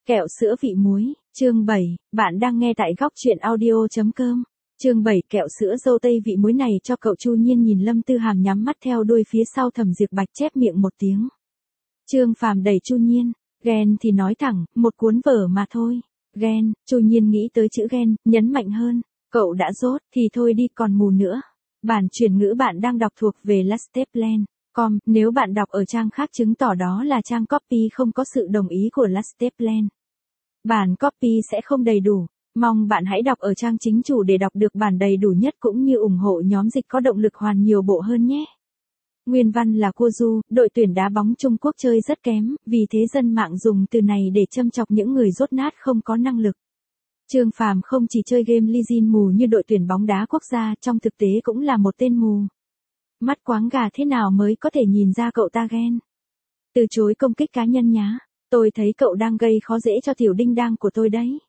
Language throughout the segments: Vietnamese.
Kẹo sữa vị muối, chương 7, bạn đang nghe tại góc truyện audio.com. Chương 7 kẹo sữa dâu tây vị muối này cho cậu. Chu Nhiên nhìn Lâm Tư Hàm nhắm mắt theo đuôi phía sau Thẩm Diệp Bạch chép miệng một tiếng. Trương Phàm đẩy Chu Nhiên, ghen thì nói thẳng, một cuốn vở mà thôi. Ghen, Chu Nhiên nghĩ tới chữ ghen, nhấn mạnh hơn, cậu đã dốt, thì thôi đi còn mù nữa. Bản chuyển ngữ bạn đang đọc thuộc về Lasteplan.com, nếu bạn đọc ở trang khác chứng tỏ đó là trang copy không có sự đồng ý của Lasteplan. Bản copy sẽ không đầy đủ, mong bạn hãy đọc ở trang chính chủ để đọc được bản đầy đủ nhất cũng như ủng hộ nhóm dịch có động lực hoàn nhiều bộ hơn nhé. Nguyên văn là Cua Du, đội tuyển đá bóng Trung Quốc chơi rất kém, vì thế dân mạng dùng từ này để châm chọc những người dốt nát không có năng lực. Trương Phàm không chỉ chơi game Legend mù như đội tuyển bóng đá quốc gia, trong thực tế cũng là một tên mù. Mắt quáng gà thế nào mới có thể nhìn ra cậu ta ghen. Từ chối công kích cá nhân nhá. Tôi thấy cậu đang gây khó dễ cho tiểu đinh đang của tôi đấy.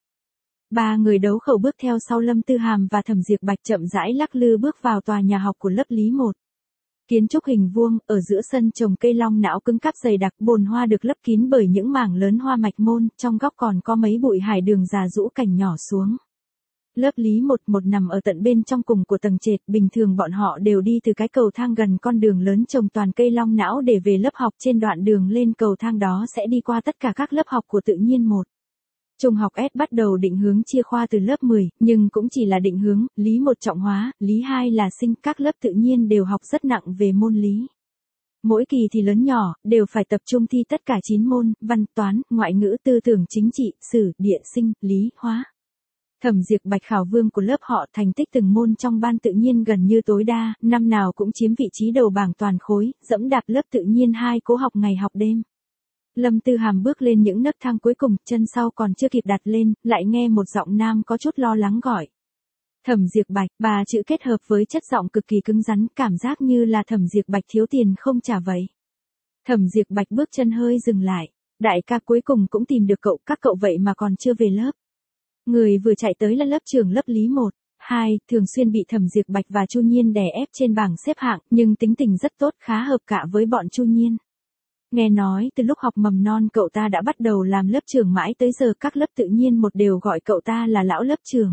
Ba người đấu khẩu bước theo sau Lâm Tư Hàm và Thẩm Diệp Bạch chậm rãi lắc lư bước vào tòa nhà học của lớp Lý 1. Kiến trúc hình vuông, ở giữa sân trồng cây long não cứng cáp dày đặc, bồn hoa được lấp kín bởi những mảng lớn hoa mạch môn, trong góc còn có mấy bụi hải đường già rũ cành nhỏ xuống. Lớp Lý 1 nằm ở tận bên trong cùng của tầng trệt, bình thường bọn họ đều đi từ cái cầu thang gần con đường lớn trồng toàn cây long não để về lớp học. Trên đoạn đường lên cầu thang đó sẽ đi qua tất cả các lớp học của tự nhiên 1. Trung học S bắt đầu định hướng chia khoa từ lớp 10, nhưng cũng chỉ là định hướng, Lý 1 trọng hóa, Lý 2 là sinh, các lớp tự nhiên đều học rất nặng về môn lý. Mỗi kỳ thì lớn nhỏ, đều phải tập trung thi tất cả 9 môn, văn, toán, ngoại ngữ, tư tưởng chính trị, sử, địa, sinh, lý, hóa. Thẩm Diệp Bạch khảo vương của lớp họ, thành tích từng môn trong ban tự nhiên gần như tối đa, năm nào cũng chiếm vị trí đầu bảng toàn khối, dẫm đạp lớp tự nhiên 2 cố học ngày học đêm. Lâm Tư Hàm bước lên những nấc thang cuối cùng, chân sau còn chưa kịp đặt lên, lại nghe một giọng nam có chút lo lắng gọi. Thẩm Diệp Bạch, bà chữ kết hợp với chất giọng cực kỳ cứng rắn, cảm giác như là Thẩm Diệp Bạch thiếu tiền không trả vậy. Thẩm Diệp Bạch bước chân hơi dừng lại, đại ca cuối cùng cũng tìm được cậu, các cậu vậy mà còn chưa về lớp. Người vừa chạy tới là lớp trưởng lớp Lý 1, 2, thường xuyên bị Thẩm Diệp Bạch và Chu Nhiên đè ép trên bảng xếp hạng, nhưng tính tình rất tốt, khá hợp cả với bọn Chu Nhiên. Nghe nói từ lúc học mầm non cậu ta đã bắt đầu làm lớp trưởng, mãi tới giờ các lớp tự nhiên 1 đều gọi cậu ta là lão lớp trưởng.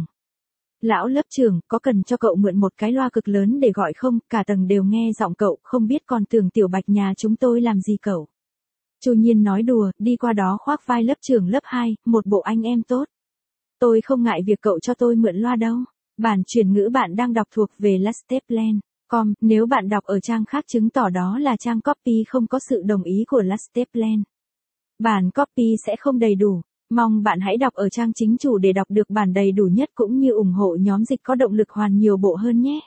Lão lớp trưởng, có cần cho cậu mượn một cái loa cực lớn để gọi không? Cả tầng đều nghe giọng cậu, không biết còn tưởng Tiểu Bạch nhà chúng tôi làm gì cậu. Chu Nhiên nói đùa, đi qua đó khoác vai lớp trưởng lớp 2, một bộ anh em tốt. Tôi không ngại việc cậu cho tôi mượn loa đâu. Bản chuyển ngữ bạn đang đọc thuộc về Lasteplan.com, nếu bạn đọc ở trang khác chứng tỏ đó là trang copy không có sự đồng ý của Lasteplan. Bản copy sẽ không đầy đủ, mong bạn hãy đọc ở trang chính chủ để đọc được bản đầy đủ nhất cũng như ủng hộ nhóm dịch có động lực hoàn nhiều bộ hơn nhé.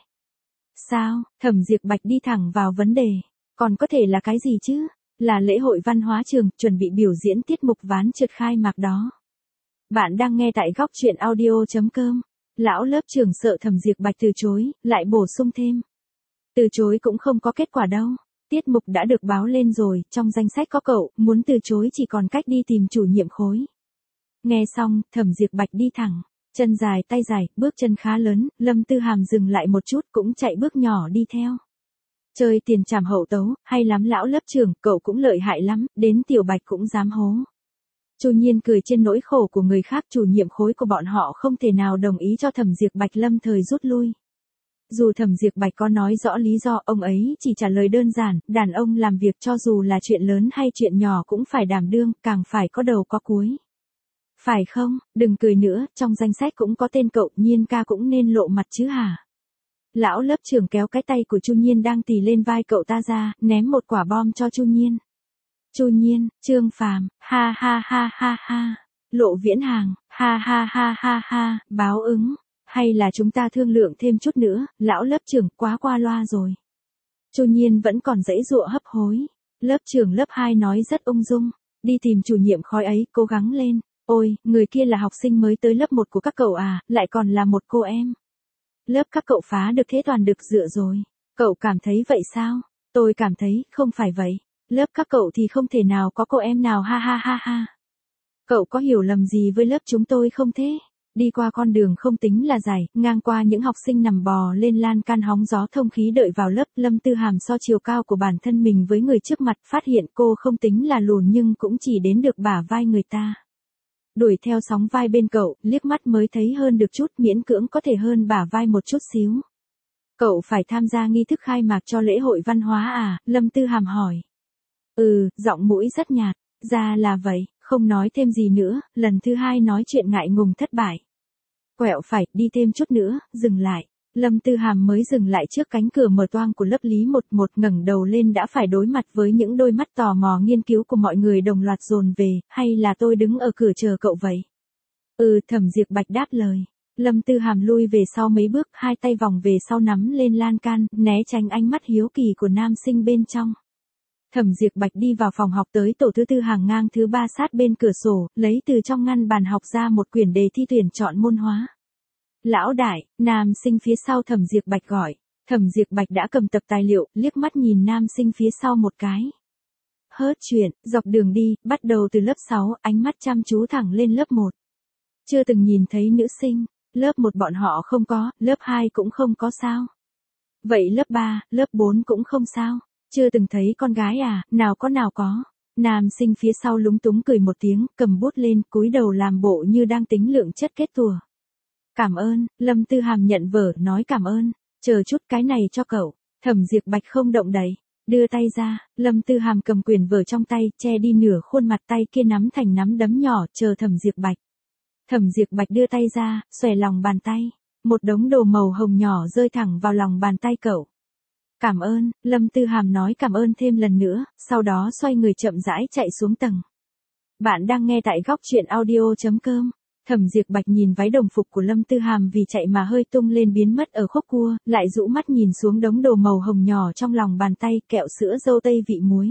Sao? Thẩm Diệp Bạch đi thẳng vào vấn đề. Còn có thể là cái gì chứ? Là lễ hội văn hóa trường, chuẩn bị biểu diễn tiết mục ván trượt khai mạc đó. Bạn đang nghe tại góc truyện audio.com. Lão lớp trưởng sợ Thẩm Diệp Bạch từ chối, lại bổ sung thêm. Từ chối cũng không có kết quả đâu. Tiết mục đã được báo lên rồi, trong danh sách có cậu, muốn từ chối chỉ còn cách đi tìm chủ nhiệm khối. Nghe xong, Thẩm Diệp Bạch đi thẳng, chân dài tay dài, bước chân khá lớn, Lâm Tư Hàm dừng lại một chút cũng chạy bước nhỏ đi theo. Chơi tiền trảm hậu tấu, hay lắm lão lớp trưởng, cậu cũng lợi hại lắm, đến Tiểu Bạch cũng dám hố. Chu Nhiên cười trên nỗi khổ của người khác, chủ nhiệm khối của bọn họ không thể nào đồng ý cho Thẩm Diệp Bạch lâm thời rút lui. Dù Thẩm Diệp Bạch có nói rõ lý do, ông ấy chỉ trả lời đơn giản, đàn ông làm việc cho dù là chuyện lớn hay chuyện nhỏ cũng phải đảm đương, càng phải có đầu có cuối. Phải không, đừng cười nữa, trong danh sách cũng có tên cậu, Nhiên ca cũng nên lộ mặt chứ hả? Lão lớp trưởng kéo cái tay của Chu Nhiên đang tì lên vai cậu ta ra, ném một quả bom cho Chu Nhiên. Chu Nhiên, Trương Phàm, ha ha ha ha ha. Lộ Viễn Hàng, ha ha ha ha ha. Báo ứng, hay là chúng ta thương lượng thêm chút nữa, lão lớp trưởng quá qua loa rồi. Chu Nhiên vẫn còn giãy giụa hấp hối. Lớp trưởng lớp 2 nói rất ung dung, đi tìm chủ nhiệm khối ấy, cố gắng lên. Ôi, người kia là học sinh mới tới lớp 1 của các cậu à, lại còn là một cô em. Lớp các cậu phá được thế toàn được dựa rồi. Cậu cảm thấy vậy sao? Tôi cảm thấy không phải vậy. Lớp các cậu thì không thể nào có cô em nào, ha ha ha ha. Cậu có hiểu lầm gì với lớp chúng tôi không thế? Đi qua con đường không tính là dài, ngang qua những học sinh nằm bò lên lan can hóng gió thông khí đợi vào lớp. Lâm Tư Hàm so chiều cao của bản thân mình với người trước mặt, phát hiện cô không tính là lùn nhưng cũng chỉ đến được bả vai người ta. đuổi theo sóng vai bên cậu, liếc mắt mới thấy hơn được chút, miễn cưỡng có thể hơn bả vai một chút xíu. Cậu phải tham gia nghi thức khai mạc cho lễ hội văn hóa à? Lâm Tư Hàm hỏi. Giọng mũi rất nhạt. Ra là vậy, không nói thêm gì nữa, lần thứ hai nói chuyện ngại ngùng thất bại. Quẹo phải, đi thêm chút nữa, dừng lại. Lâm Tư Hàm mới dừng lại trước cánh cửa mở toang của lớp Lý 11, ngẩng đầu lên đã phải đối mặt với những đôi mắt tò mò nghiên cứu của mọi người đồng loạt dồn về, hay là tôi đứng ở cửa chờ cậu vậy? Thẩm Diệp Bạch đáp lời. Lâm Tư Hàm lui về sau mấy bước, hai tay vòng về sau nắm lên lan can, né tránh ánh mắt hiếu kỳ của nam sinh bên trong. Thẩm Diệp Bạch đi vào phòng học tới tổ thứ tư hàng ngang thứ 3 sát bên cửa sổ, lấy từ trong ngăn bàn học ra một quyển đề thi tuyển chọn môn hóa. Lão đại, nam sinh phía sau Thẩm Diệp Bạch gọi. Thẩm Diệp Bạch đã cầm tập tài liệu, liếc mắt nhìn nam sinh phía sau một cái. Hớt chuyện, dọc đường đi, bắt đầu từ lớp 6, ánh mắt chăm chú thẳng lên lớp 1. Chưa từng nhìn thấy nữ sinh, lớp 1 bọn họ không có, lớp 2 cũng không có sao. Vậy lớp 3, lớp 4 cũng không sao. Chưa từng thấy con gái à, nào có. Nam sinh phía sau lúng túng cười một tiếng, cầm bút lên, cúi đầu làm bộ như đang tính lượng chất kết tùa. Cảm ơn, Lâm Tư Hàm nhận vở, nói cảm ơn, chờ chút cái này cho cậu. Thẩm Diệp Bạch không động đậy, đưa tay ra, Lâm Tư Hàm cầm quyển vở trong tay, che đi nửa khuôn mặt, tay kia nắm thành nắm đấm nhỏ, chờ Thẩm Diệp Bạch. Thẩm Diệp Bạch đưa tay ra, xòe lòng bàn tay, một đống đồ màu hồng nhỏ rơi thẳng vào lòng bàn tay cậu. Cảm ơn, Lâm Tư Hàm nói cảm ơn thêm lần nữa, sau đó xoay người chậm rãi chạy xuống tầng. Bạn đang nghe tại góc truyện audio.com. Thẩm Diệp Bạch nhìn váy đồng phục của Lâm Tư Hàm vì chạy mà hơi tung lên biến mất ở khúc cua, lại rũ mắt nhìn xuống đống đồ màu hồng nhỏ trong lòng bàn tay, kẹo sữa dâu tây vị muối.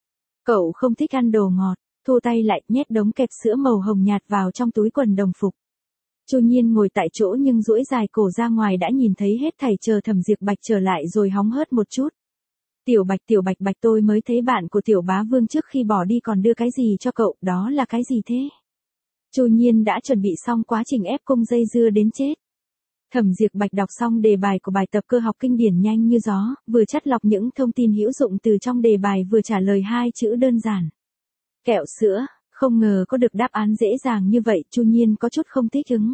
Cậu không thích ăn đồ ngọt, thu tay lại nhét đống kẹp sữa màu hồng nhạt vào trong túi quần đồng phục. Chu Nhiên ngồi tại chỗ nhưng duỗi dài cổ ra ngoài đã nhìn thấy hết thảy, chờ Thẩm Diệp Bạch trở lại rồi hóng hớt một chút. Tiểu Bạch tôi mới thấy bạn của Tiểu Bá Vương trước khi bỏ đi còn đưa cái gì cho cậu, đó là cái gì thế? Chu Nhiên đã chuẩn bị xong quá trình ép cung dây dưa đến chết. Thẩm Diệp Bạch đọc xong đề bài của bài tập cơ học kinh điển nhanh như gió, vừa chắt lọc những thông tin hữu dụng từ trong đề bài vừa trả lời 2 chữ đơn giản. Kẹo sữa, không ngờ có được đáp án dễ dàng như vậy, Chu Nhiên có chút không thích ứng.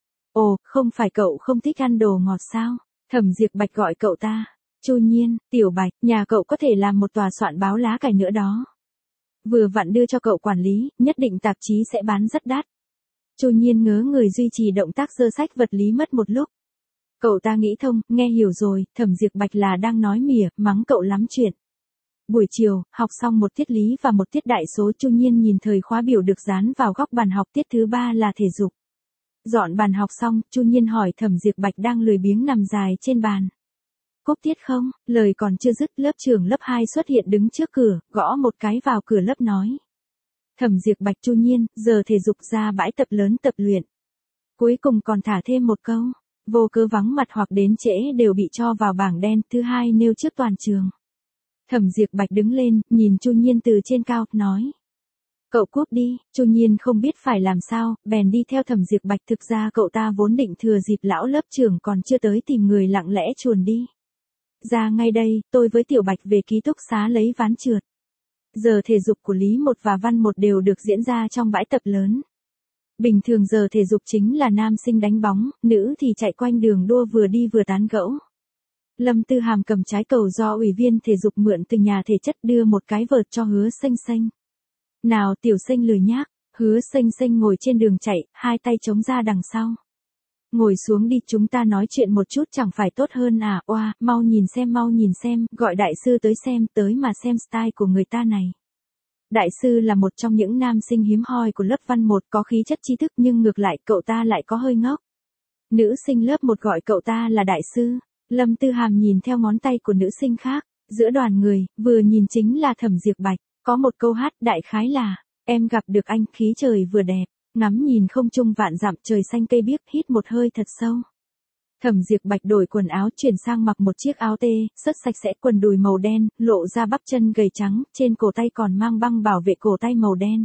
Ồ, không phải cậu không thích ăn đồ ngọt sao? Thẩm Diệp Bạch gọi cậu ta. Chu Nhiên, Tiểu Bạch, nhà cậu có thể làm một tòa soạn báo lá cải nữa đó. Vừa vặn đưa cho cậu quản lý, nhất định tạp chí sẽ bán rất đắt. Chu Nhiên ngớ người duy trì động tác giơ sách vật lý mất một lúc. Cậu ta nghĩ thông, nghe hiểu rồi, Thẩm Diệp Bạch là đang nói mỉa, mắng cậu lắm chuyện. Buổi chiều, học xong một tiết lý và một tiết đại số, Chu Nhiên nhìn thời khóa biểu được dán vào góc bàn học, tiết thứ 3 là thể dục. Dọn bàn học xong, Chu Nhiên hỏi Thẩm Diệp Bạch đang lười biếng nằm dài trên bàn. Cúp tiết không? Lời còn chưa dứt, lớp trưởng lớp 2 xuất hiện đứng trước cửa, gõ một cái vào cửa lớp nói. Thẩm Diệp Bạch, Chu Nhiên, giờ thể dục ra bãi tập lớn tập luyện. Cuối cùng còn thả thêm một câu, vô cớ vắng mặt hoặc đến trễ đều bị cho vào bảng đen, thứ hai nêu trước toàn trường. Thẩm Diệp Bạch đứng lên, nhìn Chu Nhiên từ trên cao, nói. Cậu cúp đi, Chu Nhiên không biết phải làm sao, bèn đi theo Thẩm Diệp Bạch, thực ra cậu ta vốn định thừa dịp lão lớp trưởng còn chưa tới tìm người lặng lẽ chuồn đi. Ra ngay đây, tôi với Tiểu Bạch về ký túc xá lấy ván trượt. Giờ thể dục của Lý 1 và Văn 1 đều được diễn ra trong bãi tập lớn. Bình thường giờ thể dục chính là nam sinh đánh bóng, nữ thì chạy quanh đường đua vừa đi vừa tán gẫu. Lâm Tư Hàm cầm trái cầu do ủy viên thể dục mượn từ nhà thể chất đưa một cái vợt cho Hứa Xanh Xanh. Nào Tiểu Xanh lười nhác, Hứa Xanh Xanh ngồi trên đường chạy, hai tay chống ra đằng sau. Ngồi xuống đi, chúng ta nói chuyện một chút chẳng phải tốt hơn à? Oa, mau nhìn xem, gọi đại sư tới xem, tới mà xem style của người ta này. Đại sư là một trong những nam sinh hiếm hoi của lớp Văn 1, có khí chất tri thức nhưng ngược lại cậu ta lại có hơi ngốc. Nữ sinh lớp 1 gọi cậu ta là đại sư. Lâm Tư Hàm nhìn theo ngón tay của nữ sinh khác, giữa đoàn người, vừa nhìn chính là Thẩm Diệp Bạch, có một câu hát đại khái là, em gặp được anh, khí trời vừa đẹp, ngắm nhìn không trung vạn dặm, trời xanh cây biếc, hít một hơi thật sâu. Thẩm Diệp Bạch đổi quần áo chuyển sang mặc một chiếc áo tê, rất sạch sẽ, quần đùi màu đen, lộ ra bắp chân gầy trắng, trên cổ tay còn mang băng bảo vệ cổ tay màu đen.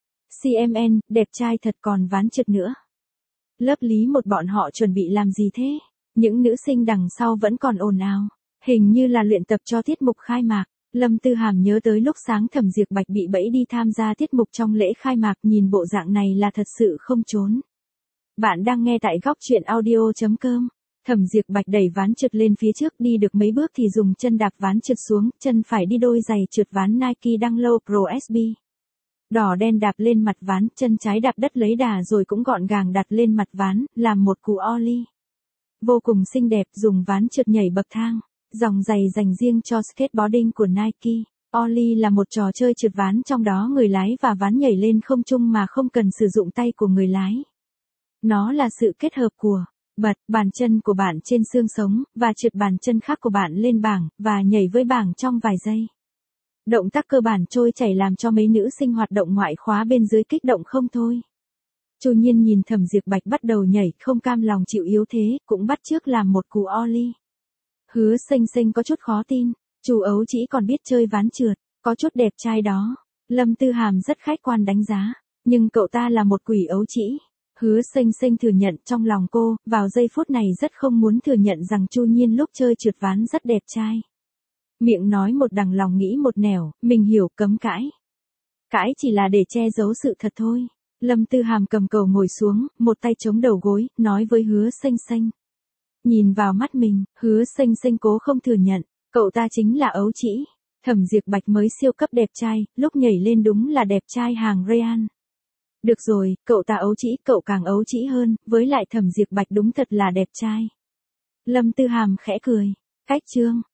CMN, đẹp trai thật, còn ván trượt nữa. Lớp Lý 1 bọn họ chuẩn bị làm gì thế? Những nữ sinh đằng sau vẫn còn ồn ào, hình như là luyện tập cho tiết mục khai mạc. Lâm Tư Hàm nhớ tới lúc sáng Thẩm Diệp Bạch bị bẫy đi tham gia tiết mục trong lễ khai mạc, nhìn bộ dạng này là thật sự không trốn. Bạn đang nghe tại góc truyện audio.com. Thẩm Diệp Bạch đẩy ván trượt lên phía trước, đi được mấy bước thì dùng chân đạp ván trượt xuống, chân phải đi đôi giày trượt ván Nike Dunk Low Pro SB. Đỏ đen đạp lên mặt ván, chân trái đạp đất lấy đà rồi cũng gọn gàng đặt lên mặt ván, làm một cú ollie. Vô cùng xinh đẹp, dùng ván trượt nhảy bậc thang. Dòng giày dành riêng cho skateboarding của Nike. Ollie là một trò chơi trượt ván trong đó người lái và ván nhảy lên không trung mà không cần sử dụng tay của người lái. Nó là sự kết hợp của bật bàn chân của bạn trên xương sống, và trượt bàn chân khác của bạn lên bảng, và nhảy với bảng trong vài giây. Động tác cơ bản trôi chảy làm cho mấy nữ sinh hoạt động ngoại khóa bên dưới kích động không thôi. Chu Nhiên nhìn Thẩm Diệp Bạch bắt đầu nhảy, không cam lòng chịu yếu thế, cũng bắt chước làm một cú ollie. Hứa Xanh Xanh có chút khó tin, chú ấu chỉ còn biết chơi ván trượt, có chút đẹp trai đó. Lâm Tư Hàm rất khách quan đánh giá, nhưng cậu ta là một quỷ ấu chỉ. Hứa Xanh Xanh thừa nhận trong lòng cô, vào giây phút này rất không muốn thừa nhận rằng Chu Nhiên lúc chơi trượt ván rất đẹp trai. Miệng nói một đằng lòng nghĩ một nẻo, mình hiểu, cấm cãi. Cãi chỉ là để che giấu sự thật thôi. Lâm Tư Hàm cầm cầu ngồi xuống, một tay chống đầu gối, nói với Hứa Xanh Xanh. Nhìn vào mắt mình, Hứa Xanh Xanh cố không thừa nhận, cậu ta chính là ấu chỉ. Thẩm Diệp Bạch mới siêu cấp đẹp trai, lúc nhảy lên đúng là đẹp trai hàng Real. Được rồi, cậu ta ấu chỉ, cậu càng ấu chỉ hơn, với lại Thẩm Diệp Bạch đúng thật là đẹp trai. Lâm Tư Hàm khẽ cười. Cách chương.